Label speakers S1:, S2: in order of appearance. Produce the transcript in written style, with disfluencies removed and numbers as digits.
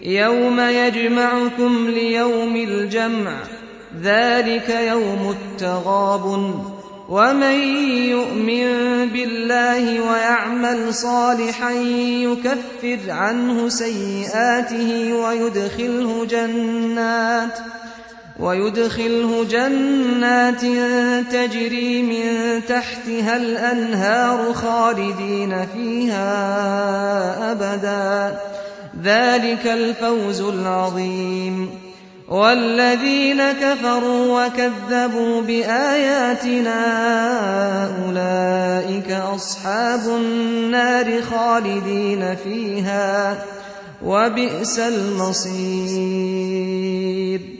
S1: يوم يجمعكم ليوم الجمع ذلك يوم التغابن ومن يؤمن بالله ويعمل صالحا يكفر عنه سيئاته ويدخله جنات تجري من تحتها الأنهار خالدين فيها أبدا ذلك الفوز العظيم والذين كفروا وكذبوا بآياتنا أولئك أصحاب النار خالدين فيها وبئس المصير.